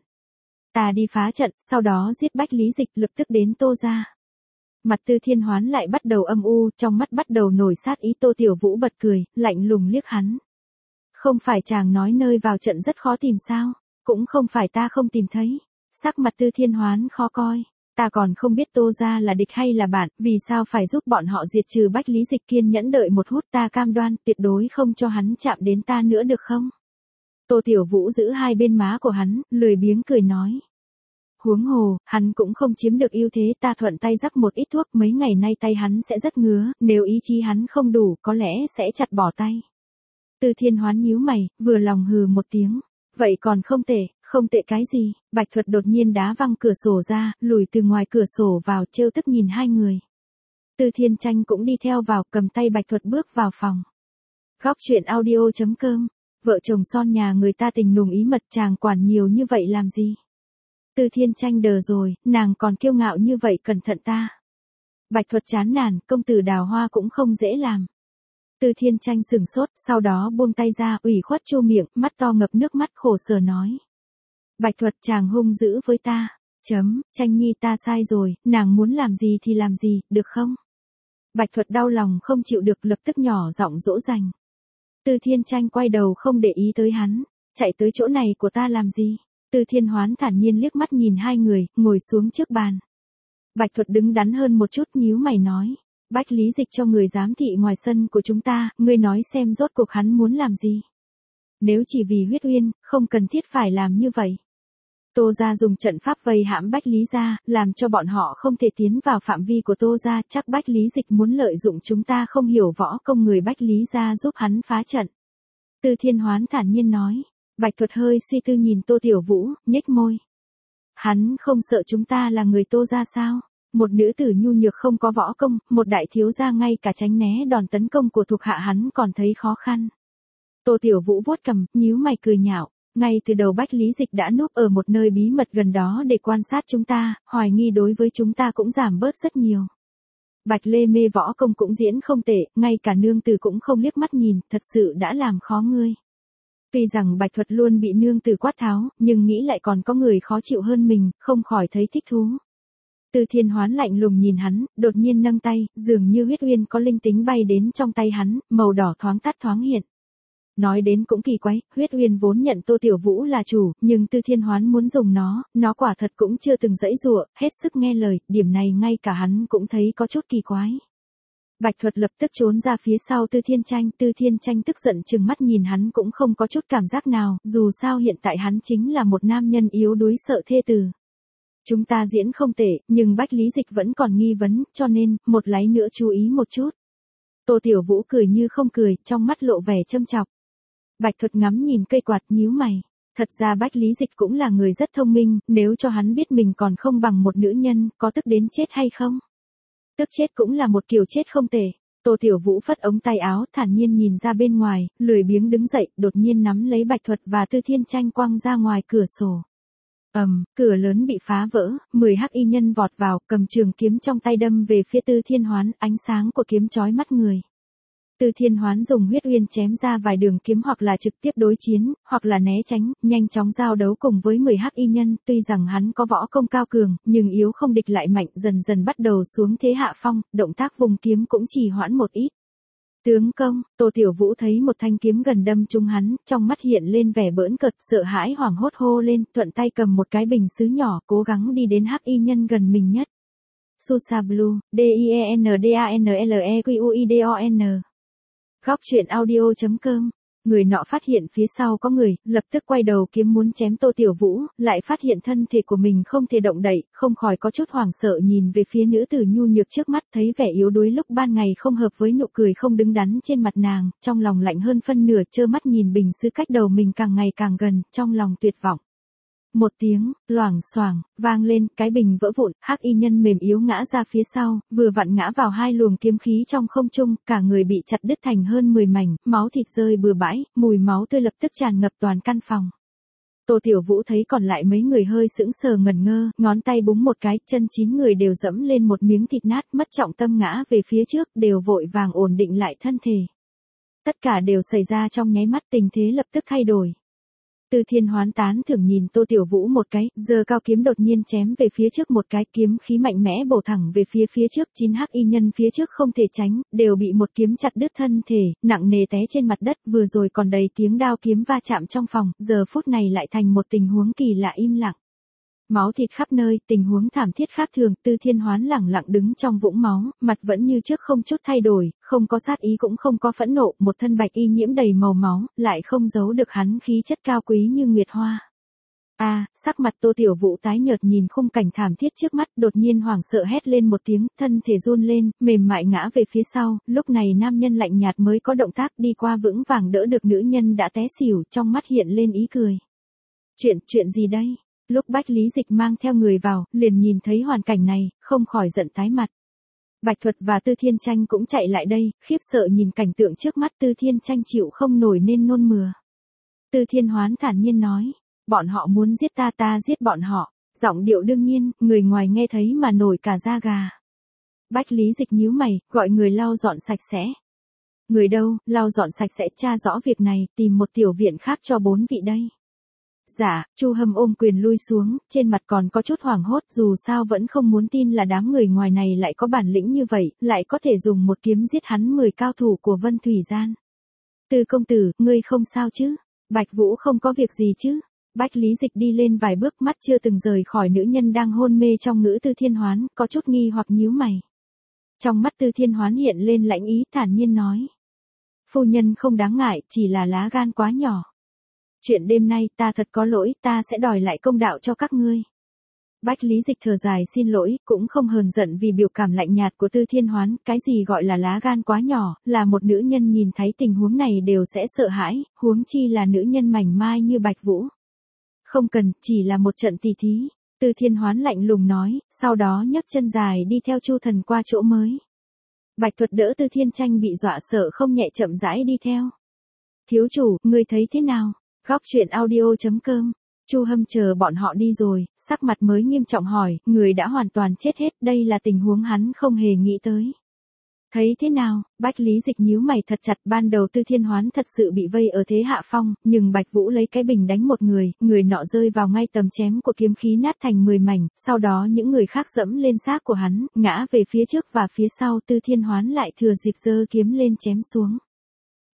Ta đi phá trận, sau đó giết Bách Lý Dịch, lập tức đến Tô gia. Mặt Từ Thiên Hoán lại bắt đầu âm u, trong mắt bắt đầu nổi sát ý. Tô Tiểu Vũ bật cười, lạnh lùng liếc hắn. Không phải chàng nói nơi vào trận rất khó tìm sao, cũng không phải ta không tìm thấy. Sắc mặt Từ Thiên Hoán khó coi. Ta còn không biết Tô gia là địch hay là bạn, vì sao phải giúp bọn họ diệt trừ Bách Lý Dịch. Kiên nhẫn đợi một hút, ta cam đoan, tuyệt đối không cho hắn chạm đến ta nữa được không? Tô Tiểu Vũ giữ hai bên má của hắn, lười biếng cười nói. Huống hồ, hắn cũng không chiếm được ưu thế, ta thuận tay rắc một ít thuốc, mấy ngày nay tay hắn sẽ rất ngứa, nếu ý chí hắn không đủ, có lẽ sẽ chặt bỏ tay. Từ Thiên Hoán nhíu mày, vừa lòng hừ một tiếng. Vậy còn không tệ, không tệ cái gì? Bạch Thuật đột nhiên đá văng cửa sổ ra, lùi từ ngoài cửa sổ vào, trêu tức nhìn hai người. Từ Thiên Tranh cũng đi theo vào, cầm tay Bạch Thuật bước vào phòng. Góc truyện audio.com. Vợ chồng son nhà người ta tình nùng ý mật, chàng quản nhiều như vậy làm gì? Từ Thiên Tranh đờ rồi, nàng còn kiêu ngạo như vậy, cẩn thận ta. Bạch Thuật chán nản, công tử đào hoa cũng không dễ làm. Từ Thiên Tranh sửng sốt, sau đó buông tay ra, ủy khuất chu miệng, mắt to ngập nước mắt khổ sở nói. Bạch Thuật, chàng hung dữ với ta. Tranh nhi, ta sai rồi, nàng muốn làm gì thì làm gì, được không? Bạch Thuật đau lòng không chịu được, lập tức nhỏ giọng dỗ dành. Từ Thiên Tranh quay đầu không để ý tới hắn. Chạy tới chỗ này của ta làm gì? Từ Thiên Hoán thản nhiên liếc mắt nhìn hai người, ngồi xuống trước bàn. Bạch Thuật đứng đắn hơn một chút, nhíu mày nói. Bách Lý Dịch cho người giám thị ngoài sân của chúng ta, ngươi nói xem rốt cuộc hắn muốn làm gì? Nếu chỉ vì huyết uyên, không cần thiết phải làm như vậy. Tô gia dùng trận pháp vây hãm Bách Lý gia, làm cho bọn họ không thể tiến vào phạm vi của Tô gia, chắc Bách Lý Dịch muốn lợi dụng chúng ta không hiểu võ công người Bách Lý gia giúp hắn phá trận. Từ Thiên Hoán thản nhiên nói. Bạch Thuật hơi suy tư nhìn Tô Tiểu Vũ, nhếch môi. Hắn không sợ chúng ta là người Tô gia sao? Một nữ tử nhu nhược không có võ công, một đại thiếu gia ngay cả tránh né đòn tấn công của thuộc hạ hắn còn thấy khó khăn. Tô Tiểu Vũ vuốt cằm, nhíu mày cười nhạo. Ngay từ đầu Bách Lý Dịch đã núp ở một nơi bí mật gần đó để quan sát chúng ta, hoài nghi đối với chúng ta cũng giảm bớt rất nhiều. Bạch Lê mê võ công cũng diễn không tệ, ngay cả nương tử cũng không liếc mắt nhìn, thật sự đã làm khó ngươi. Tuy rằng Bạch Thuật luôn bị nương tử quát tháo, nhưng nghĩ lại còn có người khó chịu hơn mình, không khỏi thấy thích thú. Từ Thiên Hoán lạnh lùng nhìn hắn, đột nhiên nâng tay, dường như huyết uyên có linh tính bay đến trong tay hắn, màu đỏ thoáng tắt thoáng hiện. nói đến cũng kỳ quái, Huyết Uyên vốn nhận Tô Tiểu Vũ là chủ, nhưng Tư Thiên Hoán muốn dùng nó quả thật cũng chưa từng giãy giụa, hết sức nghe lời, điểm này ngay cả hắn cũng thấy có chút kỳ quái. Bạch Thuật lập tức trốn ra phía sau Tư Thiên Tranh tức giận trừng mắt nhìn hắn cũng không có chút cảm giác nào, dù sao hiện tại hắn chính là một nam nhân yếu đuối sợ thê tử. Chúng ta diễn không tệ, nhưng Bách Lý Dịch vẫn còn nghi vấn, cho nên, một lát nữa chú ý một chút. Tô Tiểu Vũ cười như không cười, trong mắt lộ vẻ châm chọc. Bạch Thuật ngắm nhìn cây quạt nhíu mày. Thật ra Bách Lý Dịch cũng là người rất thông minh, nếu cho hắn biết mình còn không bằng một nữ nhân, có tức đến chết hay không? Tức chết cũng là một kiểu chết không tệ. Tô Tiểu Vũ phất ống tay áo, thản nhiên nhìn ra bên ngoài, lười biếng đứng dậy, đột nhiên nắm lấy Bạch Thuật và Tư Thiên Tranh quăng ra ngoài cửa sổ. Cửa lớn bị phá vỡ, 10 hắc y nhân vọt vào, cầm trường kiếm trong tay đâm về phía Tư Thiên Hoán, ánh sáng của kiếm chói mắt người. Tư Thiên Hoán dùng Huyết Uyên chém ra vài đường kiếm hoặc là trực tiếp đối chiến, hoặc là né tránh, nhanh chóng giao đấu cùng với 10 hắc y nhân, tuy rằng hắn có võ công cao cường, nhưng yếu không địch lại mạnh, dần dần bắt đầu xuống thế hạ phong, động tác vùng kiếm cũng trì hoãn một ít. Tướng công, Tô Tiểu Vũ thấy một thanh kiếm gần đâm trúng hắn, trong mắt hiện lên vẻ bỡn cợt, sợ hãi hoảng hốt hô lên, thuận tay cầm một cái bình sứ nhỏ, cố gắng đi đến hắc y nhân gần mình nhất. Susa Blue, DIENDANLEQUIDON. Góc truyện audio.com. Người nọ phát hiện phía sau có người, lập tức quay đầu kiếm muốn chém Tô Tiểu Vũ, lại phát hiện thân thể của mình không thể động đậy, không khỏi có chút hoảng sợ nhìn về phía nữ tử nhu nhược trước mắt, thấy vẻ yếu đuối lúc ban ngày không hợp với nụ cười không đứng đắn trên mặt nàng, trong lòng lạnh hơn phân nửa, trơ mắt nhìn bình sứ cách đầu mình càng ngày càng gần, trong lòng tuyệt vọng. Một tiếng, loảng xoảng, vang lên, cái bình vỡ vụn, hắc y nhân mềm yếu ngã ra phía sau, vừa vặn ngã vào hai luồng kiếm khí trong không trung, cả người bị chặt đứt thành hơn 10 mảnh, máu thịt rơi bừa bãi, mùi máu tươi lập tức tràn ngập toàn căn phòng. Tô Tiểu Vũ thấy còn lại mấy người hơi sững sờ ngẩn ngơ, ngón tay búng một cái, chân 9 người đều dẫm lên một miếng thịt nát, mất trọng tâm ngã về phía trước, đều vội vàng ổn định lại thân thể. Tất cả đều xảy ra trong nháy mắt, tình thế lập tức thay đổi. Tư Thiên Hoán tán thưởng nhìn Tô Tiểu Vũ một cái, giơ cao kiếm đột nhiên chém về phía trước một cái, kiếm khí mạnh mẽ bổ thẳng về phía trước, 9 hắc y nhân phía trước không thể tránh, đều bị một kiếm chặt đứt thân thể, nặng nề té trên mặt đất, vừa rồi còn đầy tiếng đao kiếm va chạm trong phòng, giờ phút này lại thành một tình huống kỳ lạ im lặng. Máu thịt khắp nơi, tình huống thảm thiết khác thường, Tư Thiên Hoán lẳng lặng đứng trong vũng máu, mặt vẫn như trước không chút thay đổi, không có sát ý cũng không có phẫn nộ, một thân bạch y nhiễm đầy màu máu, lại không giấu được hắn khí chất cao quý như nguyệt hoa. Sắc mặt Tô Tiểu Vũ tái nhợt nhìn khung cảnh thảm thiết trước mắt, đột nhiên hoảng sợ hét lên một tiếng, thân thể run lên, mềm mại ngã về phía sau, lúc này nam nhân lạnh nhạt mới có động tác đi qua vững vàng đỡ được nữ nhân đã té xỉu, trong mắt hiện lên ý cười. Chuyện gì đây? Lúc Bách Lý Dịch mang theo người vào, liền nhìn thấy hoàn cảnh này, không khỏi giận tái mặt. Bạch Thuật và Tư Thiên Tranh cũng chạy lại đây, khiếp sợ nhìn cảnh tượng trước mắt, Tư Thiên Tranh chịu không nổi nên nôn mửa. Tư Thiên Hoán thản nhiên nói, bọn họ muốn giết ta giết bọn họ, giọng điệu đương nhiên, người ngoài nghe thấy mà nổi cả da gà. Bách Lý Dịch nhíu mày, gọi người lau dọn sạch sẽ. Người đâu, lau dọn sạch sẽ, tra rõ việc này, tìm một tiểu viện khác cho 4 vị đây. Dạ, Chu Hâm ôm quyền lui xuống, trên mặt còn có chút hoảng hốt, dù sao vẫn không muốn tin là đám người ngoài này lại có bản lĩnh như vậy, lại có thể dùng một kiếm giết hắn 10 cao thủ của Vân Thủy Gian. Từ công tử, ngươi không sao chứ? Bạch Vũ không có việc gì chứ? Bách Lý Dịch đi lên vài bước, mắt chưa từng rời khỏi nữ nhân đang hôn mê trong ngữ Tư Thiên Hoán, có chút nghi hoặc nhíu mày. Trong mắt Tư Thiên Hoán hiện lên lãnh ý, thản nhiên nói. Phu nhân không đáng ngại, chỉ là lá gan quá nhỏ. Chuyện đêm nay ta thật có lỗi, ta sẽ đòi lại công đạo cho các ngươi. Bách Lý Dịch thở dài xin lỗi, cũng không hờn giận vì biểu cảm lạnh nhạt của Tư Thiên Hoán, cái gì gọi là lá gan quá nhỏ, là một nữ nhân nhìn thấy tình huống này đều sẽ sợ hãi, huống chi là nữ nhân mảnh mai như Bạch Vũ. Không cần, chỉ là một trận tỉ thí. Tư Thiên Hoán lạnh lùng nói, sau đó nhấc chân dài đi theo Chu Thần qua chỗ mới. Bạch Thuật đỡ Tư Thiên Tranh bị dọa sợ không nhẹ chậm rãi đi theo. Thiếu chủ, ngươi thấy thế nào? Góc truyện audio.com. Chu Hâm chờ bọn họ đi rồi, sắc mặt mới nghiêm trọng hỏi, người đã hoàn toàn chết hết, đây là tình huống hắn không hề nghĩ tới. Thấy thế nào? Bách Lý Dịch nhíu mày thật chặt, ban đầu Tư Thiên Hoán thật sự bị vây ở thế hạ phong, nhưng Bạch Vũ lấy cái bình đánh một người nọ rơi vào ngay tầm chém của kiếm khí nát thành 10 mảnh, sau đó những người khác dẫm lên xác của hắn, ngã về phía trước và phía sau, Tư Thiên Hoán lại thừa dịp giơ kiếm lên chém xuống.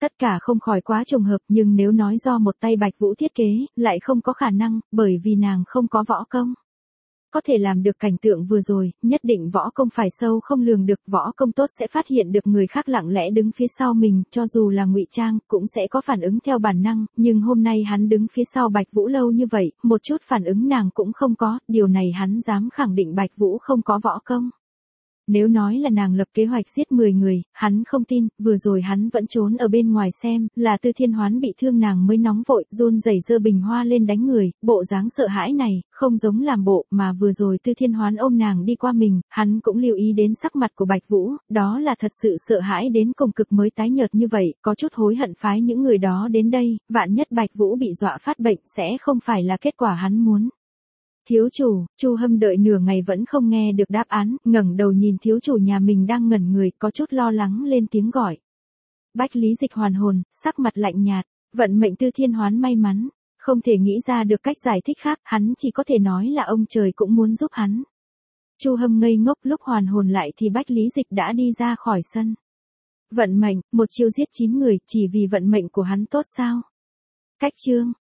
Tất cả không khỏi quá trùng hợp, nhưng nếu nói do một tay Bạch Vũ thiết kế, lại không có khả năng, bởi vì nàng không có võ công. Có thể làm được cảnh tượng vừa rồi, nhất định võ công phải sâu không lường được, võ công tốt sẽ phát hiện được người khác lặng lẽ đứng phía sau mình, cho dù là ngụy trang, cũng sẽ có phản ứng theo bản năng, nhưng hôm nay hắn đứng phía sau Bạch Vũ lâu như vậy, một chút phản ứng nàng cũng không có, điều này hắn dám khẳng định Bạch Vũ không có võ công. Nếu nói là nàng lập kế hoạch giết 10 người, hắn không tin, vừa rồi hắn vẫn trốn ở bên ngoài xem, là Tư Thiên Hoán bị thương nàng mới nóng vội, run rẩy giơ bình hoa lên đánh người, bộ dáng sợ hãi này, không giống làm bộ, mà vừa rồi Tư Thiên Hoán ôm nàng đi qua mình, hắn cũng lưu ý đến sắc mặt của Bạch Vũ, đó là thật sự sợ hãi đến cùng cực mới tái nhợt như vậy, có chút hối hận phái những người đó đến đây, vạn nhất Bạch Vũ bị dọa phát bệnh sẽ không phải là kết quả hắn muốn. Thiếu chủ, Chu Hâm đợi nửa ngày vẫn không nghe được đáp án, ngẩng đầu nhìn thiếu chủ nhà mình đang ngẩn người, có chút lo lắng lên tiếng gọi. Bách Lý Dịch hoàn hồn, sắc mặt lạnh nhạt, vận mệnh Tư Thiên Hoán may mắn, không thể nghĩ ra được cách giải thích khác, hắn chỉ có thể nói là ông trời cũng muốn giúp hắn. Chu Hâm ngây ngốc, lúc hoàn hồn lại thì Bách Lý Dịch đã đi ra khỏi sân. Vận mệnh, một chiêu giết 9 người, chỉ vì vận mệnh của hắn tốt sao? Cách chương